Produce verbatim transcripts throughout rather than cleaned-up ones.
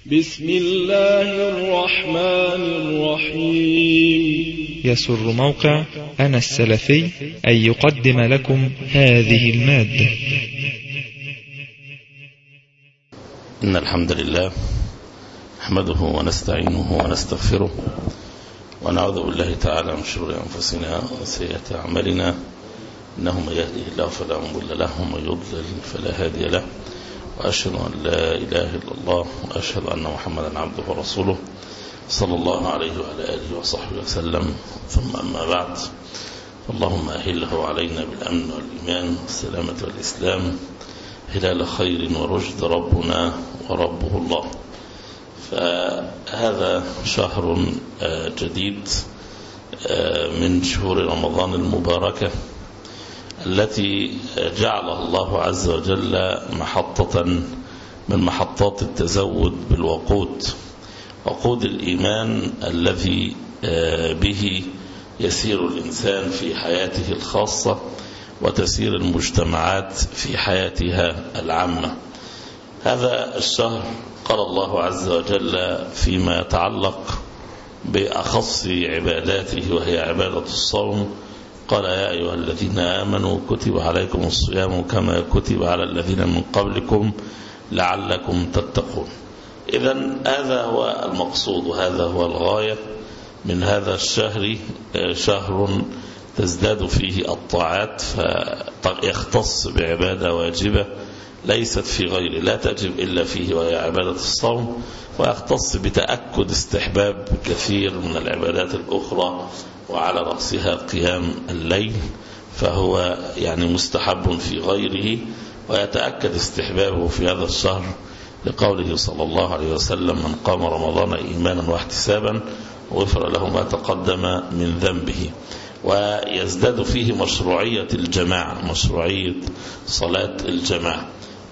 بسم الله الرحمن الرحيم. يسر موقع أنا السلفي أن يقدم لكم هذه المادة. إن الحمد لله نحمده ونستعينه ونستغفره ونعوذ بالله تعالى من شرور أنفسنا وسيئات أعمالنا، إنه من يهده الله فلا مضل له ومن يضلل فلا هادي له، وأشهد أن لا إله إلا الله وأشهد أن محمدا عبده ورسوله صلى الله عليه وعلى آله وصحبه وسلم. ثم أما بعد، اللهم أهله علينا بالأمن والإيمان والسلامة والإسلام هلال خير ورشد ربنا وربه الله. فهذا شهر جديد من شهور رمضان المباركة التي جعلها الله عز وجل محطة من محطات التزود بالوقود، وقود الإيمان الذي به يسير الإنسان في حياته الخاصة وتسير المجتمعات في حياتها العامة. هذا الشهر قال الله عز وجل فيما يتعلق بأخص عباداته وهي عبادة الصوم، قال يا أيها الذين آمنوا كتب عليكم الصيام كما كتب على الذين من قبلكم لعلكم تتقون. إذن هذا هو المقصود وهذا هو الغاية من هذا الشهر، شهر تزداد فيه الطاعات فيختص بعبادة واجبة ليست في غيره لا تجب إلا فيه وهي عبادة الصوم، ويختص بتأكد استحباب كثير من العبادات الأخرى وعلى رأسها قيام الليل، فهو يعني مستحب في غيره ويتأكد استحبابه في هذا الشهر لقوله صلى الله عليه وسلم من قام رمضان إيمانا واحتسابا غفر له ما تقدم من ذنبه. ويزداد فيه مشروعية الجماعة، مشروعية صلاة الجماعة.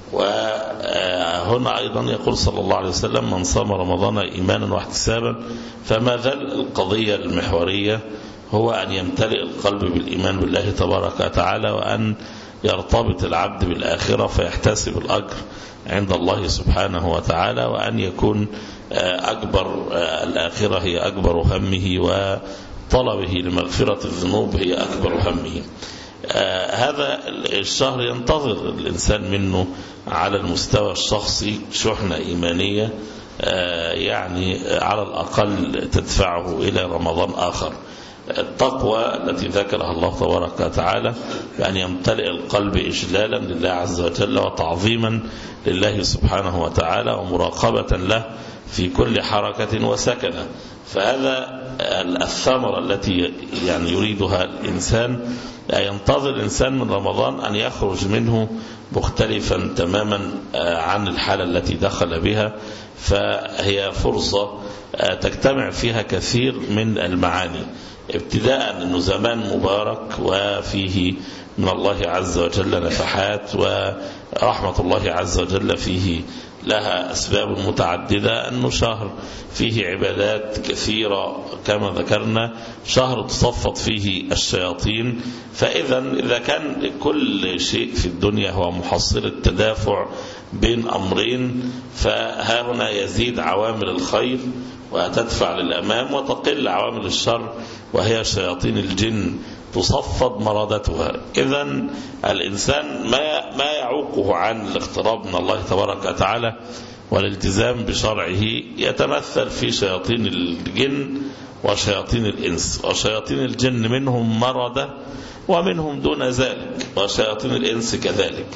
وهنا أيضا يقول صلى الله عليه وسلم من صام رمضان إيمانا واحتسابا، فما زال القضية المحورية هو أن يمتلئ القلب بالإيمان بالله تبارك وتعالى، وأن يرتبط العبد بالآخرة فيحتسب الأجر عند الله سبحانه وتعالى، وأن يكون أكبر الآخرة هي أكبر همه وطلبه لمغفرة الذنوب هي أكبر همه. آه هذا الشهر ينتظر الإنسان منه على المستوى الشخصي شحنة إيمانية آه يعني على الأقل تدفعه إلى رمضان آخر. التقوى التي ذكرها الله تبارك وتعالى بأن يمتلئ القلب إجلالا لله عز وجل وتعظيما لله سبحانه وتعالى ومراقبة له في كل حركة وسكنة. فهذا الثمرة التي يعني يريدها الإنسان، ينتظر الإنسان من رمضان أن يخرج منه مختلفا تماما عن الحالة التي دخل بها، فهي فرصة تجتمع فيها كثير من المعاني، ابتداء أنه زمان مبارك وفيه من الله عز وجل نفحات، ورحمة الله عز وجل فيه لها أسباب متعددة، أنه شهر فيه عبادات كثيرة كما ذكرنا، شهر تصفت فيه الشياطين. فإذا إذا كان كل شيء في الدنيا هو محصل التدافع بين أمرين، فهنا يزيد عوامل الخير وتدفع للأمام، وتقل عوامل الشر وهي شياطين الجن تصفد مرادتها. إذن الإنسان ما ما يعوقه عن الاقتراب من الله تبارك وتعالى والالتزام بشرعه يتمثل في شياطين الجن وشياطين الإنس. وشياطين الجن منهم مردة ومنهم دون ذلك، وشياطين الإنس كذلك.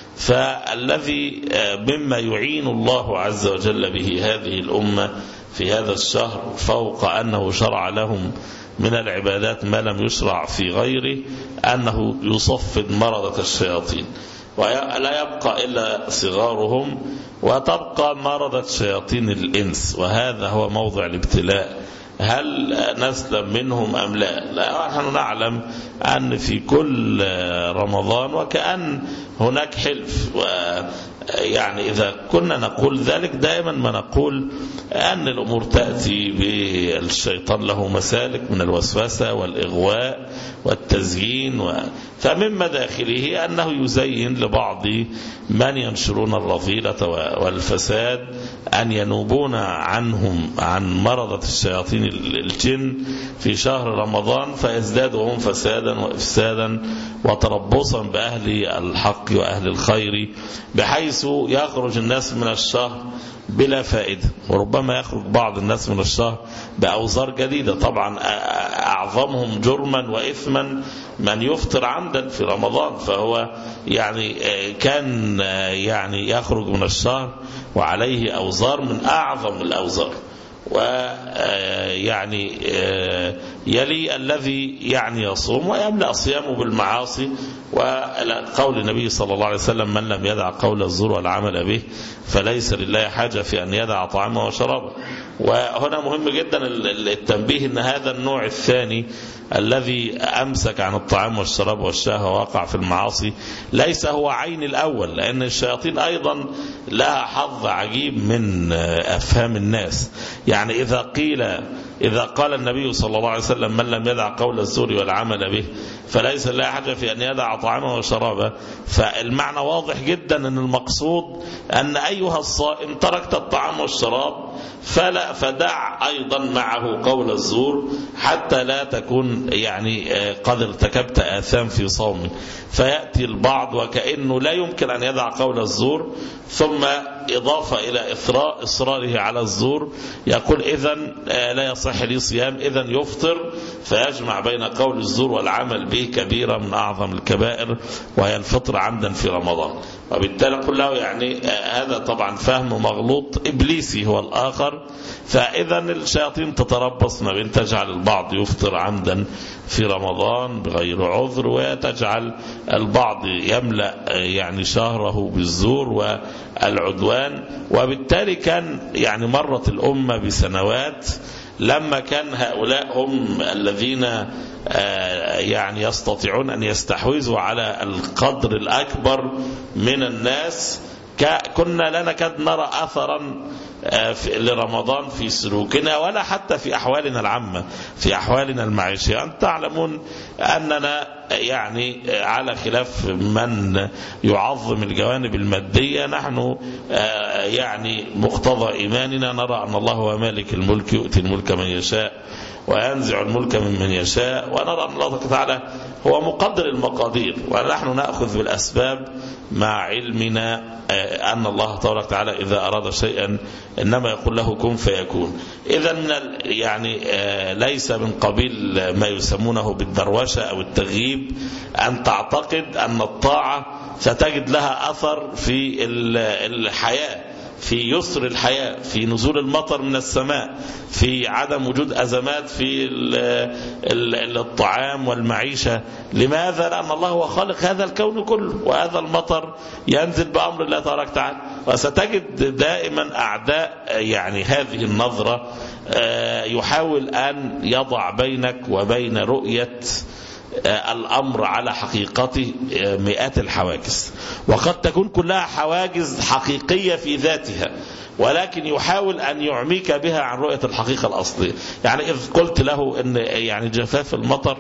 فالذي مما يعين الله عز وجل به هذه الأمة في هذا الشهر فوق أنه شرع لهم من العبادات ما لم يشرع في غيره أنه يصفد مرضة الشياطين، ولا يبقى إلا صغارهم وتبقى مرضة شياطين الإنس. وهذا هو موضع الابتلاء، هل نسلم منهم أم لا؟ لا، نحن نعلم أن في كل رمضان وكأن هناك حلف، يعني إذا كنا نقول ذلك دائما ما نقول أن الأمور تأتي بالشيطان له مسالك من الوسوسة والإغواء والتزيين و... فمن مداخله أنه يزين لبعض من ينشرون الرذيلة والفساد أن ينوبون عنهم عن مرضة الشياطين الجن في شهر رمضان فيزدادوا هم فسادا وإفسادا وتربصا بأهل الحق وأهل الخير، بحيث يخرج الناس من الشهر بلا فائدة، وربما يخرج بعض الناس من الشهر بأوزار جديدة. طبعا أعظمهم جرما وإثما من يفطر عمدا في رمضان، فهو يعني كان يعني يخرج من الشهر وعليه أوزار من أعظم الأوزار. ويعني يلي الذي يعني يصوم ويملأ صيامه بالمعاصي، وقول النبي صلى الله عليه وسلم من لم يدع قول الزور والعمل به فليس لله حاجة في أن يدع طعامه وشرابه. وهنا مهم جدا التنبيه أن هذا النوع الثاني الذي أمسك عن الطعام والشراب والشهوة وقع في المعاصي ليس هو عين الأول، لأن الشياطين أيضا لها حظ عجيب من أفهام الناس. يعني إذا قيل إذا قال النبي صلى الله عليه وسلم من لم يدع قول الزور والعمل به فليس لا حاجة في أن يدع طعامه وشرابه، فالمعنى واضح جدا أن المقصود أن أيها الصائم تركت الطعام والشراب فلا فدع أيضا معه قول الزور حتى لا تكون يعني قد ارتكبت آثام في صوم. فيأتي البعض وكأنه لا يمكن أن يدع قول الزور، ثم إضافة إلى إثراء إصراره على الزور يقول إذن لا يصح لي صيام، إذن يفطر، فيجمع بين قول الزور والعمل به كبيرة من أعظم الكبائر وهي الفطر عمدا في رمضان. وبالتالي نقول له يعني هذا طبعا فهم مغلوط إبليسي هو الآخر. فإذا الشياطين تتربص ما بين تجعل البعض يفطر عمدا في رمضان بغير عذر، وتجعل البعض يملأ يعني شهره بالزور والعدوان. وبالتالي كان يعني مرت الأمة بسنوات لما كان هؤلاء هم الذين يعني يستطيعون أن يستحوذوا على القدر الأكبر من الناس، كنا لا نكاد نرى أثرا لرمضان في سلوكنا ولا حتى في أحوالنا العامة، في أحوالنا المعيشية. أنتم تعلمون أننا يعني على خلاف من يعظم الجوانب المادية، نحن يعني مقتضى إيماننا نرى أن الله هو مالك الملك يؤتي الملك من يشاء وينزع الملك ممن يشاء، ونرى أن الله تعالى هو مقدر المقادير، ونحن نأخذ بالأسباب مع علمنا أن الله تبارك وتعالى إذا أراد شيئا إنما يقول له كن فيكون. إذا من يعني ليس من قبيل ما يسمونه بالدروشة أو التغييب أن تعتقد أن الطاعة ستجد لها أثر في الحياة، في يسر الحياة، في نزول المطر من السماء، في عدم وجود أزمات في الطعام والمعيشة. لماذا؟ لأن الله هو خالق هذا الكون كله، وهذا المطر ينزل بأمر الله تبارك وتعالى. وستجد دائما أعداء يعني هذه النظرة يحاول أن يضع بينك وبين رؤية الأمر على حقيقته مئات الحواجز، وقد تكون كلها حواجز حقيقية في ذاتها، ولكن يحاول أن يعميك بها عن رؤية الحقيقة الأصلية. يعني إذ قلت له أن يعني جفاف المطر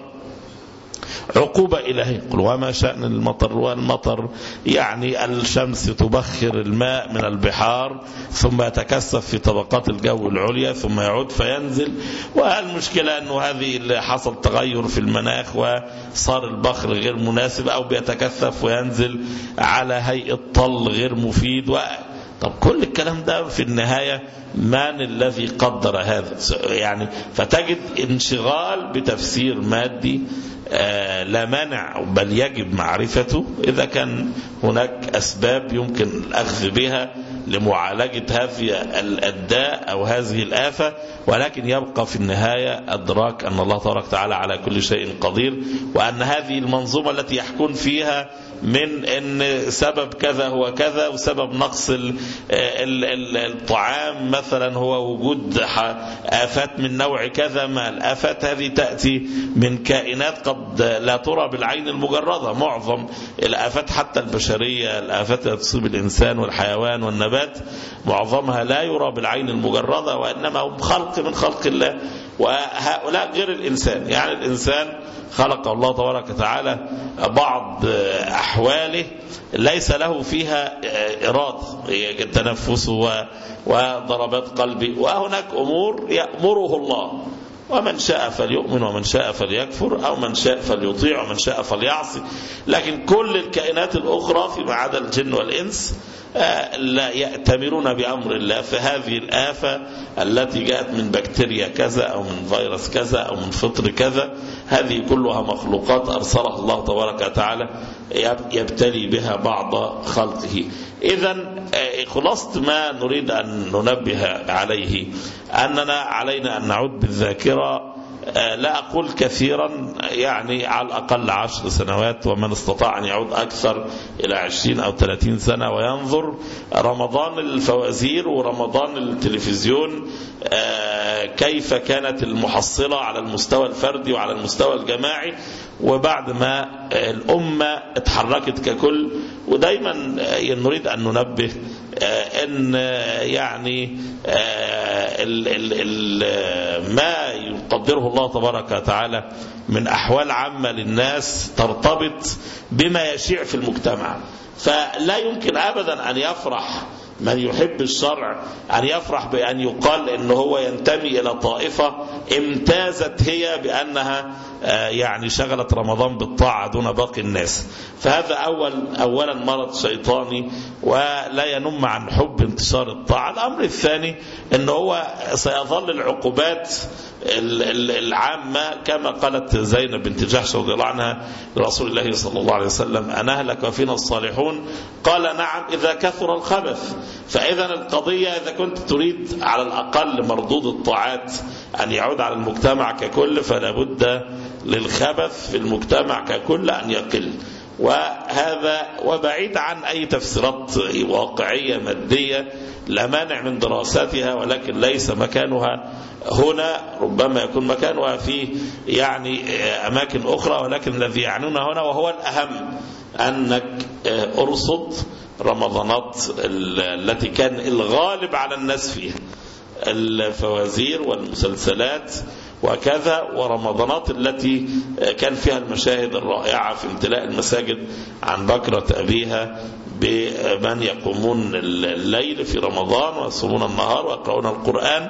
عقوبة إلهية، قل وما شأن المطر؟ والمطر يعني الشمس تبخر الماء من البحار ثم يتكثف في طبقات الجو العليا ثم يعود فينزل، والمشكلة أنه هذه اللي حصل تغير في المناخ وصار البخر غير مناسب أو بيتكثف وينزل على هيئة طل غير مفيد و... طب كل الكلام ده في النهاية من الذي قدر هذا؟ يعني فتجد انشغال بتفسير مادي آه لا مانع بل يجب معرفته إذا كان هناك أسباب يمكن الأخذ بها لمعالجة هذه الداء أو هذه الآفة، ولكن يبقى في النهاية أدراك أن الله تبارك وتعالى على كل شيء قدير، وأن هذه المنظومة التي يحكون فيها من أن سبب كذا هو كذا، وسبب نقص الطعام مثلا هو وجود آفات من نوع كذا، ما الآفات هذه تأتي من كائنات قد لا ترى بالعين المجردة. معظم الآفات حتى البشرية، الآفات التي تصيب الإنسان والحيوان والنبات، معظمها لا يرى بالعين المجردة، وإنما هم خلق من خلق الله، وهؤلاء غير الإنسان. يعني الإنسان خلق الله تبارك وتعالى بعض أحواله ليس له فيها إرادة، تنفس وضربات قلبي، وهناك أمور يأمره الله، ومن شاء فليؤمن ومن شاء فليكفر، أو من شاء فليطيع ومن شاء فليعصي. لكن كل الكائنات الأخرى فيما عدا الجن والإنس لا يأتمرون بأمر الله. فهذه الآفة التي جاءت من بكتيريا كذا أو من فيروس كذا أو من فطر كذا، هذه كلها مخلوقات أرسلها الله تبارك وتعالى يبتلي بها بعض خلقه. إذن خلاصة ما نريد أن ننبه عليه أننا علينا أن نعود بالذاكرة، لا أقول كثيرا، يعني على الأقل عشر سنوات، ومن استطاع أن يعود أكثر إلى عشرين أو ثلاثين سنة وينظر رمضان الفوازير ورمضان التلفزيون كيف كانت المحصلة على المستوى الفردي وعلى المستوى الجماعي، وبعد ما الأمة اتحركت ككل. ودايما نريد أن ننبه أن يعني ال ال ال ما يقدره الله تبارك وتعالى من أحوال عامة للناس ترتبط بما يشيع في المجتمع. فلا يمكن أبدا أن يفرح من يحب الشرع أن يفرح بأن يقال إنه هو ينتمي إلى طائفة امتازت هي بأنها يعني شغلت رمضان بالطاعة دون باقي الناس. فهذا أول أولا مرض شيطاني ولا ينم عن حب انتشار الطاعة. الأمر الثاني إنه هو سيظل العقوبات العامة كما قالت زينب بنت جحش رضي الله عنها لرسول الله صلى الله عليه وسلم: أنهلك وفينا الصالحون؟ قال: نعم إذا كثر الخبث. فإذا القضية إذا كنت تريد على الأقل مردود الطاعات أن يعود على المجتمع ككل، فلا بد للخبث في المجتمع ككل أن يقل. وهذا وبعيد عن أي تفسيرات واقعية مادية لا مانع من دراستها، ولكن ليس مكانها هنا، ربما يكون مكانها في يعني أماكن أخرى، ولكن الذي يعنونه هنا وهو الأهم أنك أرصد رمضانات التي كان الغالب على الناس فيها الفوازير والمسلسلات وكذا، ورمضانات التي كان فيها المشاهد الرائعة في امتلاء المساجد عن بكرة أبيها بمن يقومون الليل في رمضان ويصومون النهار ويقرؤون القرآن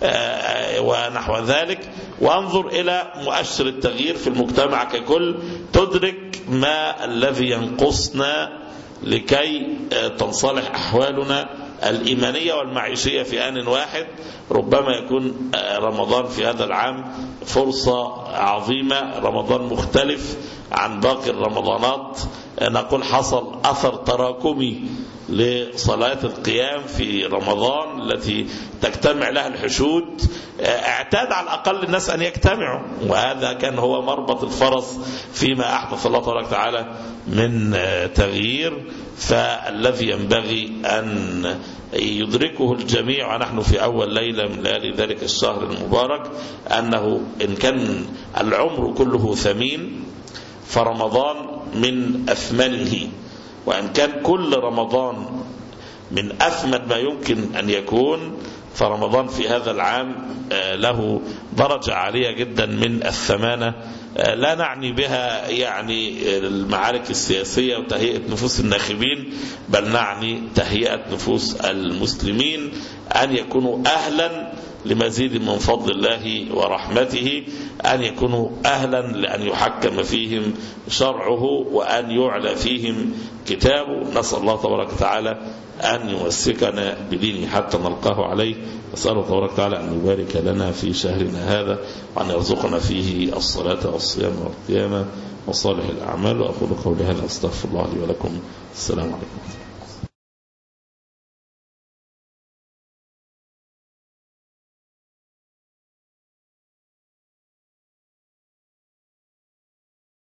ونحو ذلك. وانظر إلى مؤشر التغيير في المجتمع ككل، تدرك ما الذي ينقصنا لكي تنصلح أحوالنا الإيمانية والمعيشية في آن واحد. ربما يكون رمضان في هذا العام فرصة عظيمة، رمضان مختلف عن باقي الرمضانات. نقول حصل أثر تراكمي لصلاة القيام في رمضان التي تجتمع لها الحشود. اعتاد على الأقل الناس أن يجتمعوا، وهذا كان هو مربط الفرس فيما أحدث الله تبارك وتعالى من تغيير. فالذي ينبغي أن يدركه الجميع ونحن في أول ليلة من ليالي ذلك الشهر المبارك أنه إن كان العمر كله ثمين فرمضان من أثمنه، وإن كان كل رمضان من أثمن ما يمكن أن يكون، فرمضان في هذا العام له درجة عالية جدا من الثمانة. لا نعني بها يعني المعارك السياسية وتهيئة نفوس الناخبين، بل نعني تهيئة نفوس المسلمين أن يكونوا أهلا لمزيد من فضل الله ورحمته، أن يكونوا أهلا لأن يحكم فيهم شرعه وأن يعلى فيهم كتابه. نسأل الله تبارك وتعالى أن يمسكنا بدينه حتى نلقاه عليه. نسأل الله تبارك وتعالى أن يبارك لنا في شهرنا هذا، وأن يرزقنا فيه الصلاة والصيام والقيام وصالح الأعمال. وأقول قولي هذا أستغفر الله لي ولكم. السلام عليكم.